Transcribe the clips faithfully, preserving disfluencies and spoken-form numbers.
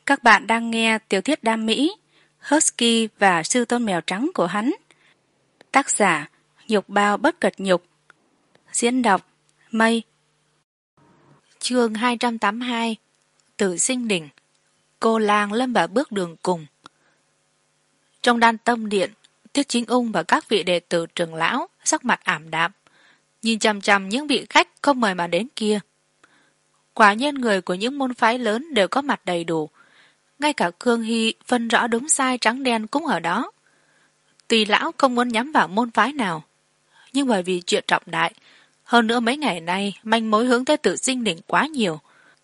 Các bạn đang nghe tiểu thuyết đam mỹ Husky và sư tôn mèo trắng của hắn. Tác giả Nhục Bao Bất Cật Nhục. Diễn đọc Mây. Chương hai trăm tám mươi hai. Tử sinh đỉnh. Cô lang lâm vào bước đường cùng. Trong đan tâm điện, Tiết Chính Ung và các vị đệ tử trưởng lão sắc mặt ảm đạm, nhìn chằm chằm những vị khách không mời mà đến kia. Quả nhiên người của những môn phái lớn đều có mặt đầy đủ. Ngay cả Khương Hy phân rõ đúng sai trắng đen cũng ở đó. Tuy lão không muốn nhắm vào môn phái nào, nhưng bởi vì chuyện trọng đại, hơn nữa mấy ngày nay manh mối hướng tới Tử Sinh đỉnh quá nhiều.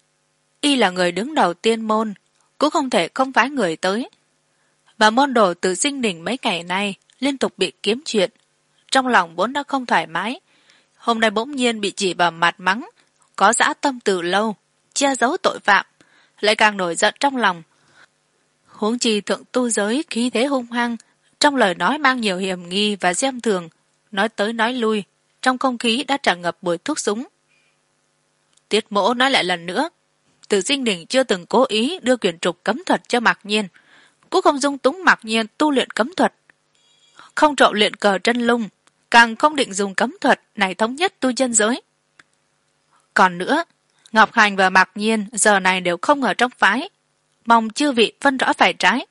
Y là người đứng đầu tiên môn, cũng không thể không phái người tới. Và môn đồ Tử Sinh đỉnh mấy ngày nay liên tục bị kiếm chuyện, trong lòng vốn đã không thoải mái, hôm nay bỗng nhiên bị chỉ vào mặt mắng, có dã tâm từ lâu, che giấu tội phạm, lại càng nổi giận trong lòng. Huống chi thượng tu giới khí thế hung hăng, trong lời nói mang nhiều hiểm nghi và xem thường, nói tới nói lui, trong không khí đã tràn ngập mùi thuốc súng. Tiết Mỗ nói lại lần nữa, Tử Sinh đỉnh chưa từng cố ý đưa quyển trục cấm thuật cho Mạc Nhiên, cũng không dung túng Mạc Nhiên tu luyện cấm thuật, không trộn luyện cờ chân lung, càng không định dùng cấm thuật này thống nhất tu chân giới. Còn nữa, Ngọc Hành và Mạc Nhiên giờ này đều không ở trong phái, mong chư vị phân rõ phải trái.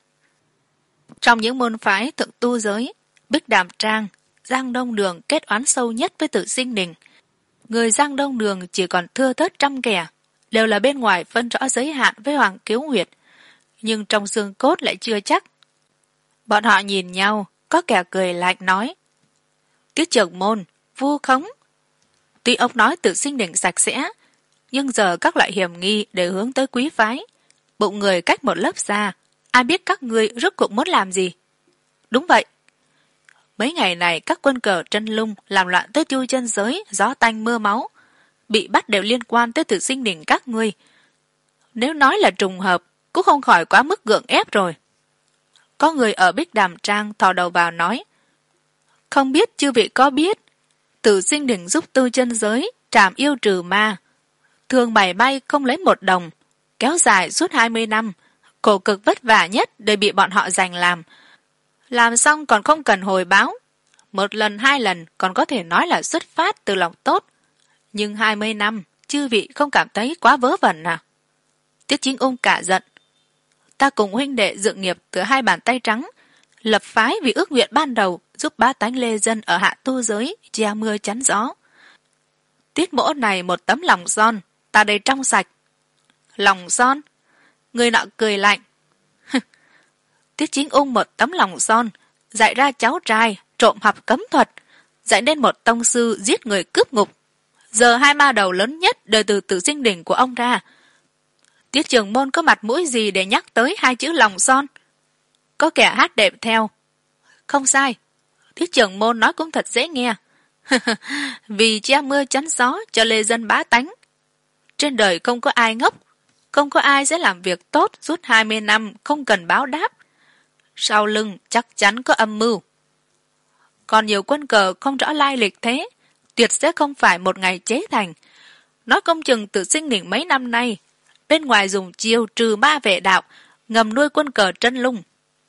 Trong những môn phái thượng tu giới, Bích Đàm Trang, Giang Đông Đường kết oán sâu nhất với Tử Sinh đỉnh. Người Giang Đông Đường chỉ còn thưa thớt trăm kẻ, đều là bên ngoài phân rõ giới hạn với Hoàng Kiếu Nguyệt, nhưng trong xương cốt lại chưa chắc. Bọn họ nhìn nhau, có kẻ cười lạnh nói: Tiết trưởng môn, vu khống. Tuy ông nói Tử Sinh đỉnh sạch sẽ, nhưng giờ các loại hiểm nghi đều hướng tới quý phái. Bụng người cách một lớp xa, ai biết các ngươi rốt cuộc muốn làm gì? Đúng vậy. Mấy ngày này các quân cờ chân lung làm loạn tới tu chân giới, gió tanh mưa máu, bị bắt đều liên quan tới Tử Sinh đỉnh các ngươi. Nếu nói là trùng hợp, cũng không khỏi quá mức gượng ép rồi. Có người ở Bích Đàm Trang thò đầu vào nói: Không biết chư vị có biết, Tử Sinh đỉnh giúp tu chân giới trảm yêu trừ ma, thường mảy may không lấy một đồng, kéo dài suốt hai mươi năm, khổ cực vất vả nhất để bị bọn họ giành làm. Làm xong còn không cần hồi báo. Một lần hai lần còn có thể nói là xuất phát từ lòng tốt. Nhưng hai mươi năm, chư vị không cảm thấy quá vớ vẩn à? Tiết Chính Ung cả giận. Ta cùng huynh đệ dựng nghiệp từ hai bàn tay trắng, lập phái vì ước nguyện ban đầu giúp bá tánh lê dân ở hạ tu giới, che mưa chắn gió. Tiết Mỗ này một tấm lòng son, ta đây trong sạch. Lòng son? Người nọ cười lạnh. Tiết Chính Ung một tấm lòng son, dạy ra cháu trai trộm học cấm thuật, dạy nên một tông sư giết người cướp ngục. Giờ hai ma đầu lớn nhất đời từ Tử Sinh đỉnh của ông ra. Tiết trưởng môn có mặt mũi gì để nhắc tới hai chữ lòng son? Có kẻ hát đệm theo. Không sai, Tiết trưởng môn nói cũng thật dễ nghe. Vì che mưa chắn gió cho lê dân bá tánh. Trên đời không có ai ngốc, không có ai sẽ làm việc tốt suốt hai mươi năm không cần báo đáp. Sau lưng chắc chắn có âm mưu. Còn nhiều quân cờ không rõ lai lịch thế, tuyệt sẽ không phải một ngày chế thành. Nói công chừng Tử Sinh đỉnh mấy năm nay, bên ngoài dùng chiêu trừ ma vệ đạo, ngầm nuôi quân cờ chân lung.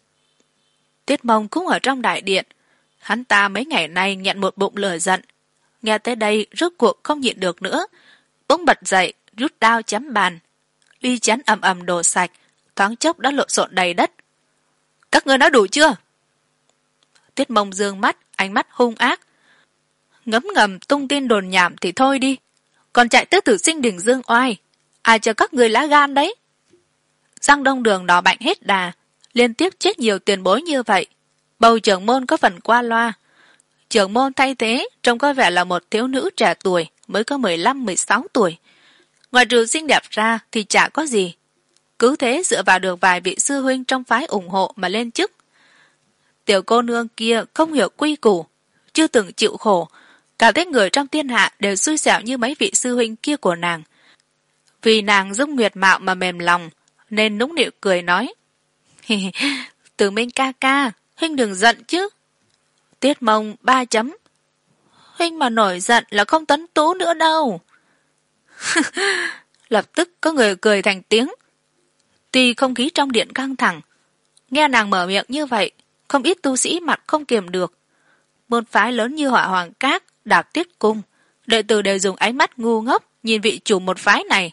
Tiết Mông cũng ở trong đại điện, hắn ta mấy ngày nay nhận một bụng lửa giận. Nghe tới đây rốt cuộc không nhịn được nữa, bỗng bật dậy rút đao chém bàn, ly chén ầm ầm đổ sạch, thoáng chốc đã lộn xộn đầy đất. Các ngươi nói đủ chưa? Tiết Mông dương mắt, ánh mắt hung ác. Ngấm ngầm tung tin đồn nhảm thì thôi đi, còn chạy tới Tử Sinh đỉnh dương oai, ai cho các ngươi lá gan đấy? Giang Đông Đường đỏ bạnh hết đà, liên tiếp chết nhiều tiền bối như vậy, bầu trưởng môn có phần qua loa. Trưởng môn thay thế trông có vẻ là một thiếu nữ trẻ tuổi, mới có mười lăm mười sáu tuổi. Ngoài trừ xinh đẹp ra thì chả có gì. Cứ thế dựa vào được vài vị sư huynh trong phái ủng hộ mà lên chức. Tiểu cô nương kia không hiểu quy củ, chưa từng chịu khổ, cả thấy người trong thiên hạ đều xui xẻo như mấy vị sư huynh kia của nàng. Vì nàng dung nguyệt mạo mà mềm lòng, nên nũng nịu cười nói: Tử Minh ca ca, huynh đừng giận chứ. Tiết Mông ba chấm. Huynh mà nổi giận là không tấn tú nữa đâu. Lập tức có người cười thành tiếng. Tuy không khí trong điện căng thẳng, nghe nàng mở miệng như vậy, không ít tu sĩ mặt không kiềm được. Môn phái lớn như Hỏa Hoàng Các, Đạp Tiết Cung, đệ tử đều dùng ánh mắt ngu ngốc nhìn vị chủ một phái này.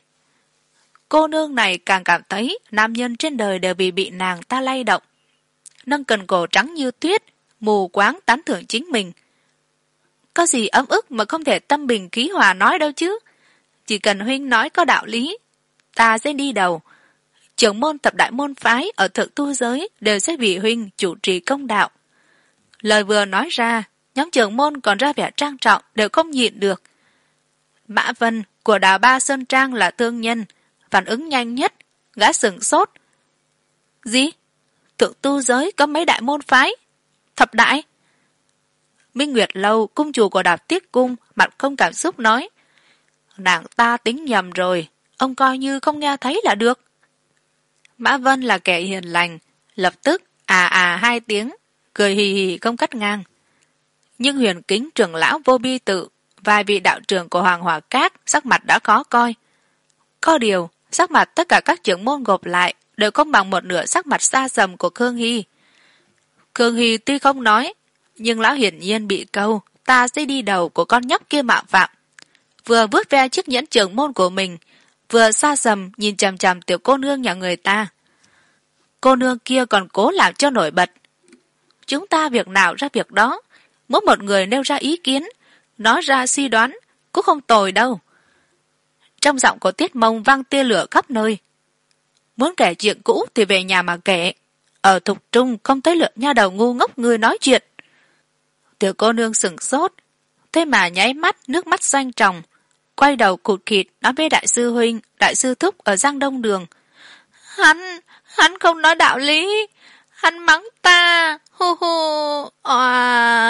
Cô nương này càng cảm thấy nam nhân trên đời đều vì bị nàng ta lay động. Nâng cần cổ trắng như tuyết, mù quáng tán thưởng chính mình. Có gì ấm ức mà không thể tâm bình khí hòa nói đâu chứ. Chỉ cần huynh nói có đạo lý, ta sẽ đi đầu. Trưởng môn tập đại môn phái ở thượng tu giới đều sẽ vì huynh chủ trì công đạo. Lời vừa nói ra, nhóm trưởng môn còn ra vẻ trang trọng đều không nhịn được. Mã Vân của Đào Ba Sơn Trang là thương nhân, phản ứng nhanh nhất, gã sửng sốt. Gì? Thượng tu giới có mấy đại môn phái? Thập đại? Minh Nguyệt Lâu, cung chủ của Đạp Tiết Cung, mặt không cảm xúc nói. Nàng ta tính nhầm rồi, ông coi như không nghe thấy là được. Mã Vân là kẻ hiền lành, lập tức à à hai tiếng, cười hì hì không cắt ngang. Nhưng Huyền Kính trưởng lão Vô Bi Tự, vài vị đạo trưởng của Hoàng Hỏa Các sắc mặt đã khó coi. Có điều, sắc mặt tất cả các trưởng môn gộp lại đều không bằng một nửa sắc mặt xa sầm của Khương Hy. Khương Hy tuy không nói, nhưng lão hiển nhiên bị câu ta sẽ đi đầu của con nhóc kia mạo phạm. Vừa vuốt ve chiếc nhẫn trưởng môn của mình, vừa xa sầm nhìn chằm chằm tiểu cô nương nhà người ta. Cô nương kia còn cố làm cho nổi bật. Chúng ta việc nào ra việc đó, mỗi một người nêu ra ý kiến, nói ra suy đoán, cũng không tồi đâu. Trong giọng của Tiết Mông vang tia lửa khắp nơi. Muốn kể chuyện cũ thì về nhà mà kể. Ở Thục Trung không tới lượt nha đầu ngu ngốc người nói chuyện. Tiểu cô nương sửng sốt, thế mà nháy mắt nước mắt xoanh tròng, quay đầu cụt kịt nói với đại sư huynh, đại sư thúc ở Giang Đông Đường. Hắn, hắn không nói đạo lý, hắn mắng ta, hu hu, à.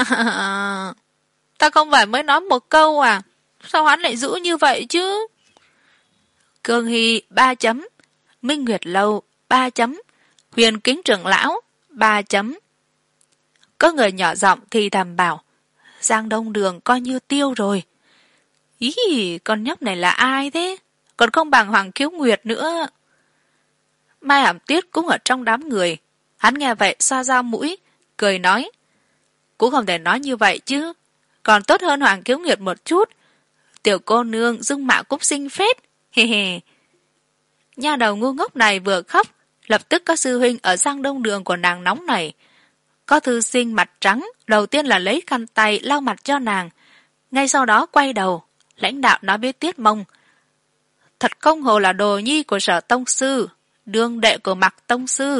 Ta không phải mới nói một câu à, sao hắn lại giữ như vậy chứ? Cương Hy ba chấm, Minh Nguyệt Lâu ba chấm, Huyền Kính trưởng lão ba chấm. Có người nhỏ giọng thì thầm bảo, Giang Đông Đường coi như tiêu rồi. Ý, con nhóc này là ai thế? Còn không bằng Hoàng Khiếu Nguyệt nữa. Mai Hàm Tuyết cũng ở trong đám người. Hắn nghe vậy xoa xoa mũi, cười nói, cũng không thể nói như vậy chứ. Còn tốt hơn Hoàng Khiếu Nguyệt một chút. Tiểu cô nương dung mạo cũng xinh phết. Hề hề. Nha đầu ngu ngốc này vừa khóc, lập tức có sư huynh ở Giang Đông Đường của nàng nóng nảy. Có thư sinh mặt trắng, đầu tiên là lấy khăn tay lau mặt cho nàng. Ngay sau đó quay đầu, lãnh đạo nói với Tiết Mông. Thật không hồ là đồ nhi của Sở Tông Sư, đương đệ của Mạc Tông Sư.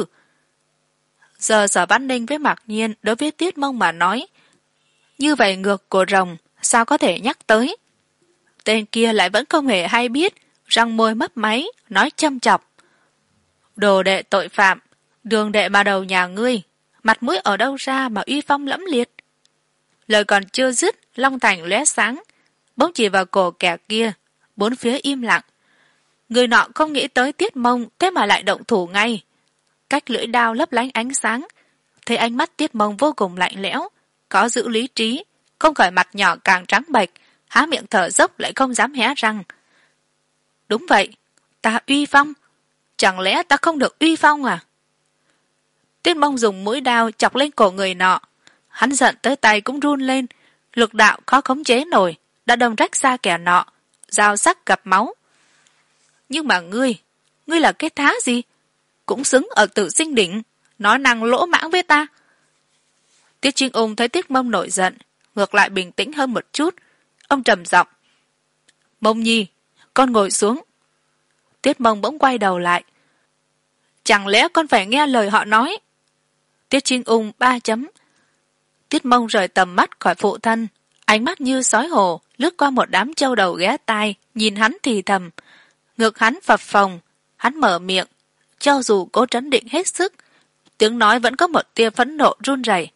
Giờ Sở Văn Ninh với Mạc Nhiên đối với Tiết Mông mà nói, như vậy ngược của rồng, sao có thể nhắc tới. Tên kia lại vẫn không hề hay biết, răng môi mấp máy, nói châm chọc. Đồ đệ tội phạm, đường đệ mà đầu nhà ngươi, mặt mũi ở đâu ra mà uy phong lẫm liệt. Lời còn chưa dứt, Long Thành lóe sáng, bỗng chỉ vào cổ kẻ kia, bốn phía im lặng. Người nọ không nghĩ tới Tiết Mông, thế mà lại động thủ ngay. Cách lưỡi đao lấp lánh ánh sáng, thấy ánh mắt Tiết Mông vô cùng lạnh lẽo, có giữ lý trí, không khỏi mặt nhỏ càng trắng bệch, há miệng thở dốc lại không dám hé răng. Đúng vậy, ta uy phong, chẳng lẽ ta không được uy phong à? Tiết Mông dùng mũi đao chọc lên cổ người nọ, hắn giận tới tay cũng run lên, lực đạo khó khống chế nổi, đã đâm rách ra kẻ nọ, dao sắc gặp máu. Nhưng mà ngươi, ngươi là cái thá gì? Cũng xứng ở Tử Sinh Đỉnh, nói năng lỗ mãng với ta. Tiết Trinh Ung thấy Tiết Mông nổi giận, ngược lại bình tĩnh hơn một chút. Ông trầm giọng, Mông Nhi, con ngồi xuống. Tiết Mông bỗng quay đầu lại. Chẳng lẽ con phải nghe lời họ nói? Tiết Trinh Ung ba chấm. Tiết Mông rời tầm mắt khỏi phụ thân, ánh mắt như sói hồ lướt qua một đám trâu đầu ghé tai, nhìn hắn thì thầm. Ngực hắn phập phồng, hắn mở miệng, cho dù cố trấn định hết sức, tiếng nói vẫn có một tia phẫn nộ run rẩy.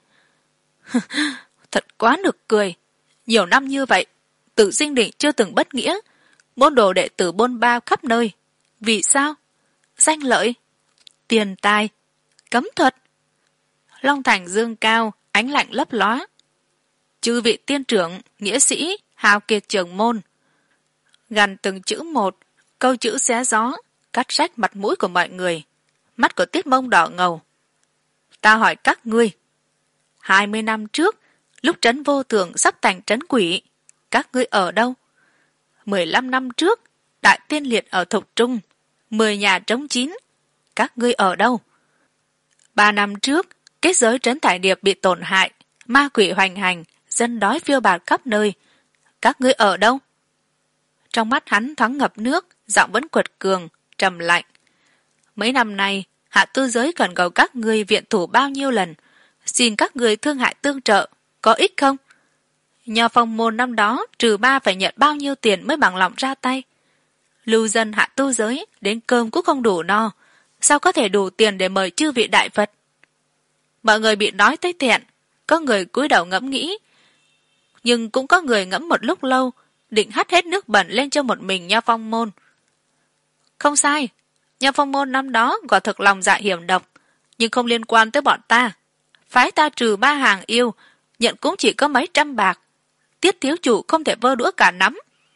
Thật quá nực cười, nhiều năm như vậy, Tử Sinh Đỉnh chưa từng bất nghĩa, môn đồ đệ tử bôn ba khắp nơi. Vì sao? Danh lợi, tiền tài, cấm thuật. Long Thành dương cao, ánh lạnh lấp lóa. Chư vị tiên trưởng, nghĩa sĩ, hào kiệt trưởng môn. Gằn từng chữ một, câu chữ xé gió, cắt rách mặt mũi của mọi người, Mắt của Tiết Mông đỏ ngầu. Ta hỏi các ngươi, hai mươi năm trước, lúc trấn Vô Thường sắp thành trấn quỷ, các ngươi ở đâu? Mười lăm năm trước, đại tiên liệt ở Thục Trung, mười nhà trống chín, các ngươi ở đâu? Ba năm trước, kết giới trấn Thải Điệp bị tổn hại, ma quỷ hoành hành, dân đói phiêu bạt khắp nơi, các ngươi ở đâu? Trong mắt hắn thoáng ngập nước, giọng vẫn quật cường, trầm lạnh. Mấy năm nay, Hạ Tu Giới cần cầu các ngươi viện thủ bao nhiêu lần, xin các ngươi thương hại tương trợ, có ích không? Nho Phong môn năm đó trừ ba phải nhận bao nhiêu tiền mới bằng lòng ra tay? Lưu dân Hạ Tu Giới đến cơm cũng không đủ no, sao có thể đủ tiền để mời chư vị đại Phật? Mọi người bị nói tới thẹn, có người cúi đầu ngẫm nghĩ, nhưng cũng có người ngẫm một lúc lâu, định hắt hết nước bẩn lên cho một mình Nho Phong môn. Không sai, Nho Phong môn năm đó quả thực lòng dạ hiểm độc, nhưng không liên quan tới bọn ta. Phái ta trừ ba hàng yêu, nhận cũng chỉ có mấy trăm bạc. Tiết thiếu chủ không thể vơ đũa cả nắm.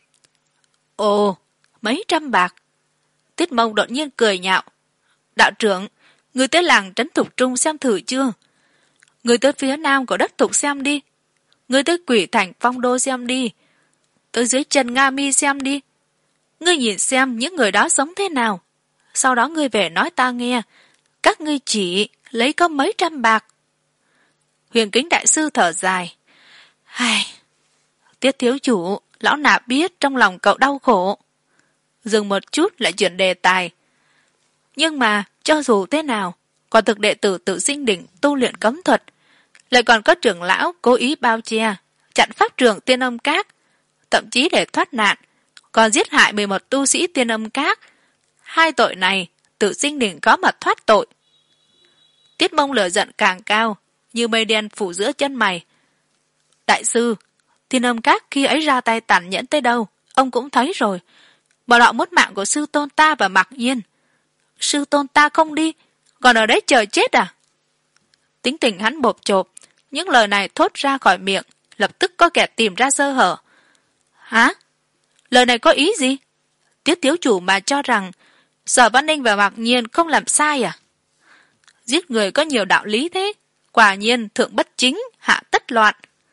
Ồ, mấy trăm bạc. Tiết Mông đột nhiên cười nhạo. Đạo trưởng, người tới làng trấn Thục Trung xem thử chưa? Người tới phía nam của đất Thục xem đi. Người tới Quỷ Thành Phong Đô xem đi. Tới dưới chân Nga Mi xem đi. Ngươi nhìn xem những người đó sống thế nào. Sau đó ngươi về nói ta nghe. Các ngươi chỉ lấy có mấy trăm bạc. Huyền Kính đại sư thở dài. Ai... Tiết thiếu chủ, lão nạp biết trong lòng cậu đau khổ. Dừng một chút lại chuyển đề tài. Nhưng mà, cho dù thế nào, còn thực đệ tử tự sinh đỉnh tu luyện cấm thuật, lại còn có trưởng lão cố ý bao che, chặn pháp trường Tiên Âm Các, thậm chí để thoát nạn, còn giết hại mười một tu sĩ Tiên Âm Các. Hai tội này, tự sinh đỉnh có mà thoát tội. Tiết Mông lửa giận càng cao, như mây đen phủ giữa chân mày. Đại sư, Tiên Âm Các khi ấy ra tay tàn nhẫn tới đâu, ông cũng thấy rồi. Bọn họ muốn mạng của sư tôn ta và Mạc Nhiên. Sư tôn ta không đi, còn ở đấy chờ chết à? Tính tình hắn bộp chộp, những lời này thốt ra khỏi miệng, lập tức có kẻ tìm ra sơ hở. Hả? Lời này có ý gì? Tiết thiếu chủ mà cho rằng Sở Văn Ninh và Mạc Nhiên không làm sai à? Giết người có nhiều đạo lý thế, quả nhiên thượng bất chính, hạ tất loạn.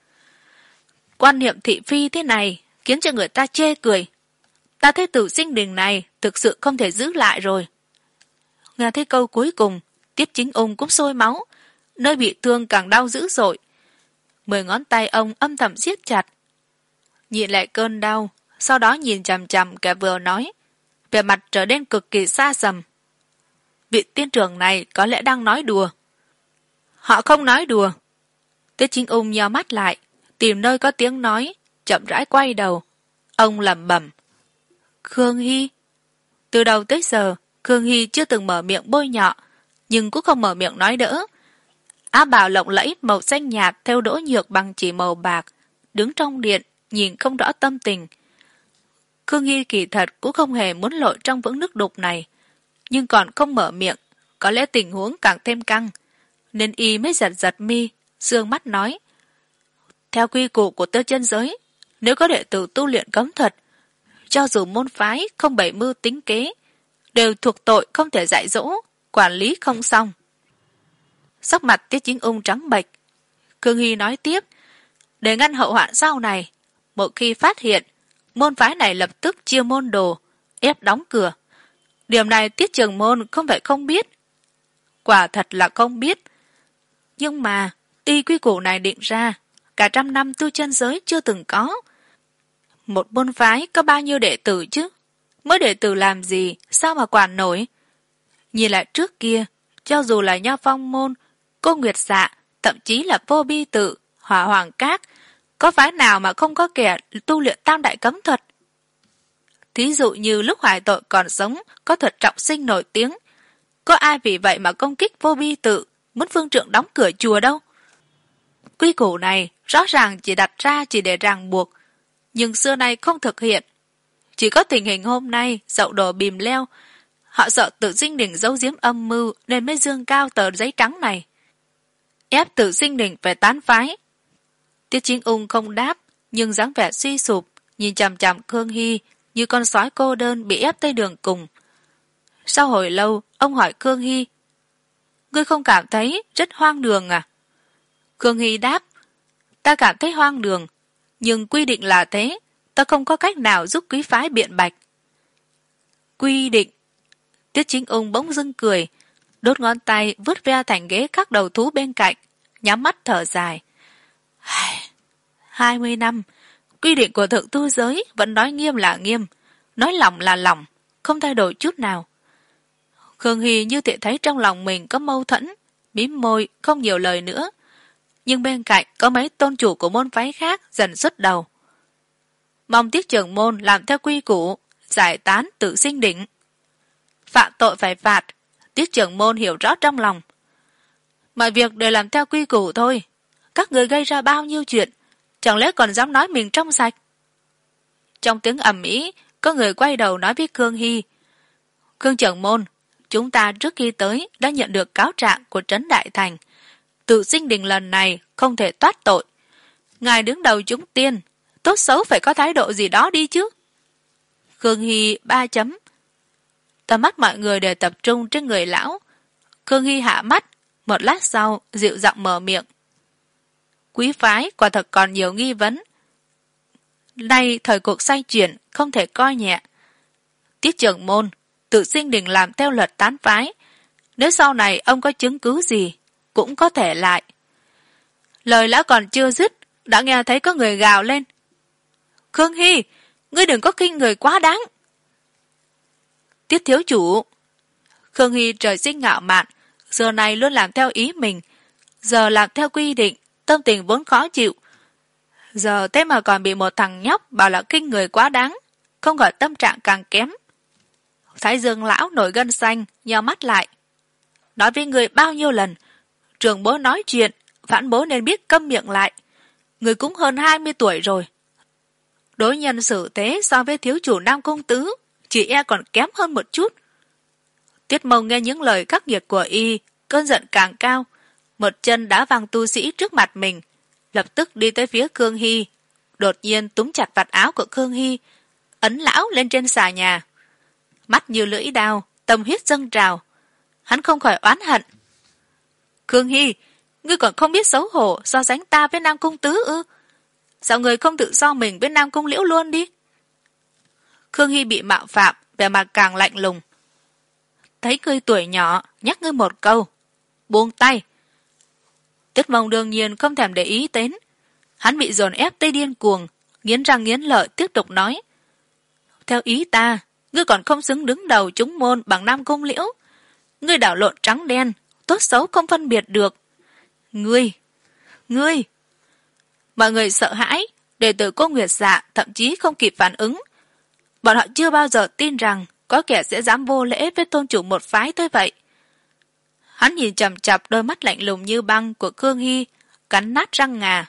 Quan niệm thị phi thế này khiến cho người ta chê cười. Ta thấy tử sinh đình này thực sự không thể giữ lại rồi. Nghe thấy câu cuối cùng, Tiết Chính Ung cũng sôi máu, nơi bị thương càng đau dữ dội. Mười ngón tay ông âm thầm siết chặt. Nhịn lại cơn đau, sau đó nhìn chằm chằm kẻ vừa nói, vẻ mặt trở nên cực kỳ xa xăm. Vị tiên trưởng này có lẽ đang nói đùa. Họ không nói đùa. Tiết Chính Ung nheo mắt lại, tìm nơi có tiếng nói, chậm rãi quay đầu. Ông lẩm bẩm. Khương Hy. Từ đầu tới giờ, Khương Hy chưa từng mở miệng bôi nhọ, nhưng cũng không mở miệng nói đỡ. Áo bào lộng lẫy màu xanh nhạt theo đỗ nhược bằng chỉ màu bạc, đứng trong điện, nhìn không rõ tâm tình. Khương Hy kỳ thật cũng không hề muốn lội trong vũng nước đục này, nhưng còn không mở miệng, có lẽ tình huống càng thêm căng, nên y mới giật giật mi, dương mắt nói. Theo quy củ của tơ chân giới, nếu có đệ tử tu luyện cấm thuật, cho dù môn phái không bày mưu tính kế, đều thuộc tội không thể dạy dỗ, quản lý không xong. Sắc mặt Tiết Chính Ung trắng bệch. Khương Hy nói tiếp, để ngăn hậu hoạn sau này, một khi phát hiện, môn phái này lập tức chia môn đồ, ép đóng cửa. Điểm này Tiết Trường Môn không phải không biết. Quả thật là không biết. Nhưng mà, y quy củ này định ra, cả trăm năm tu chân giới chưa từng có. Một môn phái có bao nhiêu đệ tử chứ? Mới đệ tử làm gì, sao mà quản nổi? Nhìn lại trước kia, cho dù là Nho Phong Môn, Cô Nguyệt Dạ, thậm chí là Vô Bi Tự, Hỏa Hoàng Các, có phái nào mà không có kẻ tu luyện tam đại cấm thuật? Thí dụ như lúc Hoài Tội còn sống, có thuật trọng sinh nổi tiếng. Có ai vì vậy mà công kích Vô Bi Tự, muốn phương trượng đóng cửa chùa đâu? Quy củ này rõ ràng chỉ đặt ra chỉ để ràng buộc, nhưng xưa nay không thực hiện. Chỉ có tình hình hôm nay dậu đồ bìm leo, họ sợ Tử Sinh Đỉnh giấu giếm âm mưu nên mới dương cao tờ giấy trắng này, ép Tử Sinh Đỉnh phải tán phái. Tiết Chính Ung không đáp, nhưng dáng vẻ suy sụp, nhìn chằm chằm Khương Hy như con sói cô đơn bị ép tới đường cùng. Sau hồi lâu, ông hỏi Khương Hy, ngươi không cảm thấy rất hoang đường à? Khương Hy đáp, ta cảm thấy hoang đường, nhưng quy định là thế, ta không có cách nào giúp quý phái biện bạch. Quy định? Tiết Chính Ung bỗng dưng cười, đốt ngón tay vứt ve thành ghế các đầu thú bên cạnh, nhắm mắt thở dài. Hai mươi năm, quy định của thượng tu giới vẫn nói nghiêm là nghiêm, nói lỏng là lỏng, không thay đổi chút nào. Khương Hy như thể thấy trong lòng mình có mâu thuẫn, mím môi không nhiều lời nữa, nhưng bên cạnh có mấy tôn chủ của môn phái khác dần xuất đầu. Mong Tiết trưởng môn làm theo quy củ, giải tán tự sinh đỉnh. Phạm tội phải phạt, Tiết trưởng môn hiểu rõ trong lòng. Mọi việc đều làm theo quy củ thôi, các người gây ra bao nhiêu chuyện, chẳng lẽ còn dám nói mình trong sạch? Trong tiếng ầm ĩ, có người quay đầu nói với Khương Hy, Khương trưởng môn, chúng ta trước khi tới đã nhận được cáo trạng của Trấn Đại Thành, tự sinh đình lần này không thể thoát tội. Ngài đứng đầu chúng tiên, tốt xấu phải có thái độ gì đó đi chứ. Khương Hy ba chấm. Tầm mắt mọi người đều tập trung trên người lão. Khương Hy hạ mắt, một lát sau dịu giọng mở miệng. Quý phái quả thật còn nhiều nghi vấn. Nay thời cuộc xoay chuyển, không thể coi nhẹ. Tiết trưởng môn, tự sinh đình làm theo luật tán phái. Nếu sau này ông có chứng cứ gì, cũng có thể lại. Lời lão còn chưa dứt, đã nghe thấy có người gào lên. Khương Hy, ngươi đừng có khinh người quá đáng. Tiết thiếu chủ. Khương Hy trời sinh ngạo mạn, giờ này luôn làm theo ý mình, giờ làm theo quy định, tâm tình vốn khó chịu. Giờ thế mà còn bị một thằng nhóc bảo là khinh người quá đáng, không gọi tâm trạng càng kém. Thái Dương lão nổi gân xanh, nheo mắt lại. Nói với người bao nhiêu lần, trường bố nói chuyện, phản bố nên biết câm miệng lại. Người cũng hơn hai mươi tuổi rồi. Đối nhân xử thế so với thiếu chủ Nam Công Tứ, chỉ e còn kém hơn một chút. Tiết Mông nghe những lời khắc nghiệt của y, cơn giận càng cao, một chân đá văng tu sĩ trước mặt mình, lập tức đi tới phía Khương Hy, đột nhiên túm chặt vạt áo của Khương Hy, ấn lão lên trên xà nhà. Mắt như lưỡi đao, tâm huyết dâng trào. Hắn không khỏi oán hận. Khương Hy, ngươi còn không biết xấu hổ so sánh ta với Nam Cung Tứ ư? Sao ngươi không tự so mình với Nam Cung Liễu luôn đi? Khương Hy bị mạo phạm, vẻ mặt càng lạnh lùng. Thấy ngươi tuổi nhỏ, nhắc ngươi một câu. Buông tay. Tiết Mông đương nhiên không thèm để ý đến. Hắn bị dồn ép tới điên cuồng, nghiến răng nghiến lợi tiếp tục nói. Theo ý ta, ngươi còn không xứng đứng đầu chúng môn bằng Nam Cung Liễu. Ngươi đảo lộn trắng đen, tốt xấu không phân biệt được. Ngươi, ngươi. Mọi người sợ hãi, đệ tử Cô Nguyệt Dạ thậm chí không kịp phản ứng. Bọn họ chưa bao giờ tin rằng có kẻ sẽ dám vô lễ với tôn chủ một phái tới vậy. Hắn nhìn chằm chằm đôi mắt lạnh lùng như băng của Khương Hy, cắn nát răng ngà.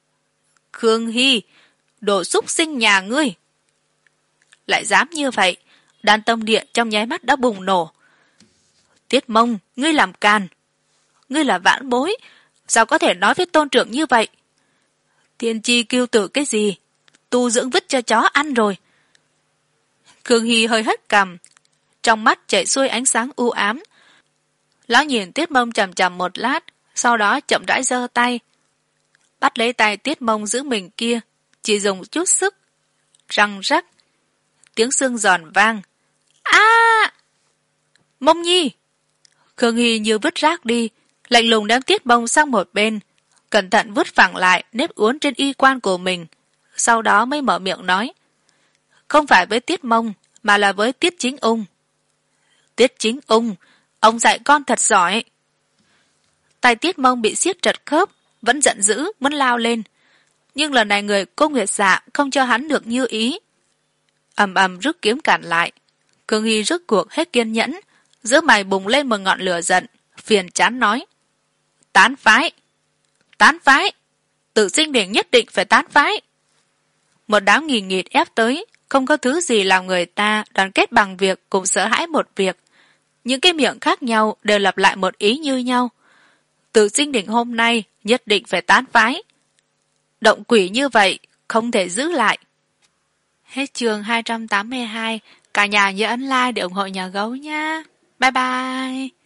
Khương Hy, đồ xúc sinh nhà ngươi. Lại dám như vậy, đan tâm điện trong nháy mắt đã bùng nổ. Tiết Mông, ngươi làm càn. Ngươi là vãn bối, sao có thể nói với tôn trưởng như vậy? Thiên chi kiêu tử cái gì? Tu dưỡng vứt cho chó ăn rồi. Khương Hy hơi hất cằm, trong mắt chảy xuôi ánh sáng u ám. Lão nhìn Tiết Mông chằm chằm một lát, sau đó chậm rãi giơ tay. Bắt lấy tay Tiết Mông giữ mình kia, chỉ dùng chút sức. Răng rắc. Tiếng xương giòn vang. A! À! Mông Nhi! Khương Hy như vứt rác đi, lạnh lùng đem Tiết Mông sang một bên, cẩn thận vứt phẳng lại nếp uốn trên y quan của mình, sau đó mới mở miệng nói. Không phải với Tiết Mông, mà là với Tiết Chính Ung. Tiết Chính Ung, ông dạy con thật giỏi. Tay Tiết Mông bị siết trật khớp, vẫn giận dữ, muốn lao lên. Nhưng lần này người Cô Nguyệt Dạ không cho hắn được như ý. Ầm ầm rút kiếm cản lại. Khương Hy rút cuộc hết kiên nhẫn, giữa mày bùng lên một ngọn lửa giận, phiền chán nói. Tán phái! Tán phái! Tự sinh đỉnh nhất định phải tán phái! Một đám nghìn nghịt ép tới, không có thứ gì làm người ta đoàn kết bằng việc cùng sợ hãi một việc. Những cái miệng khác nhau đều lặp lại một ý như nhau. Tự sinh đỉnh hôm nay nhất định phải tán phái. Động quỷ như vậy, không thể giữ lại. Hết chương hai trăm tám mươi hai, cả nhà nhớ ấn like để ủng hộ nhà gấu nha. bye bye.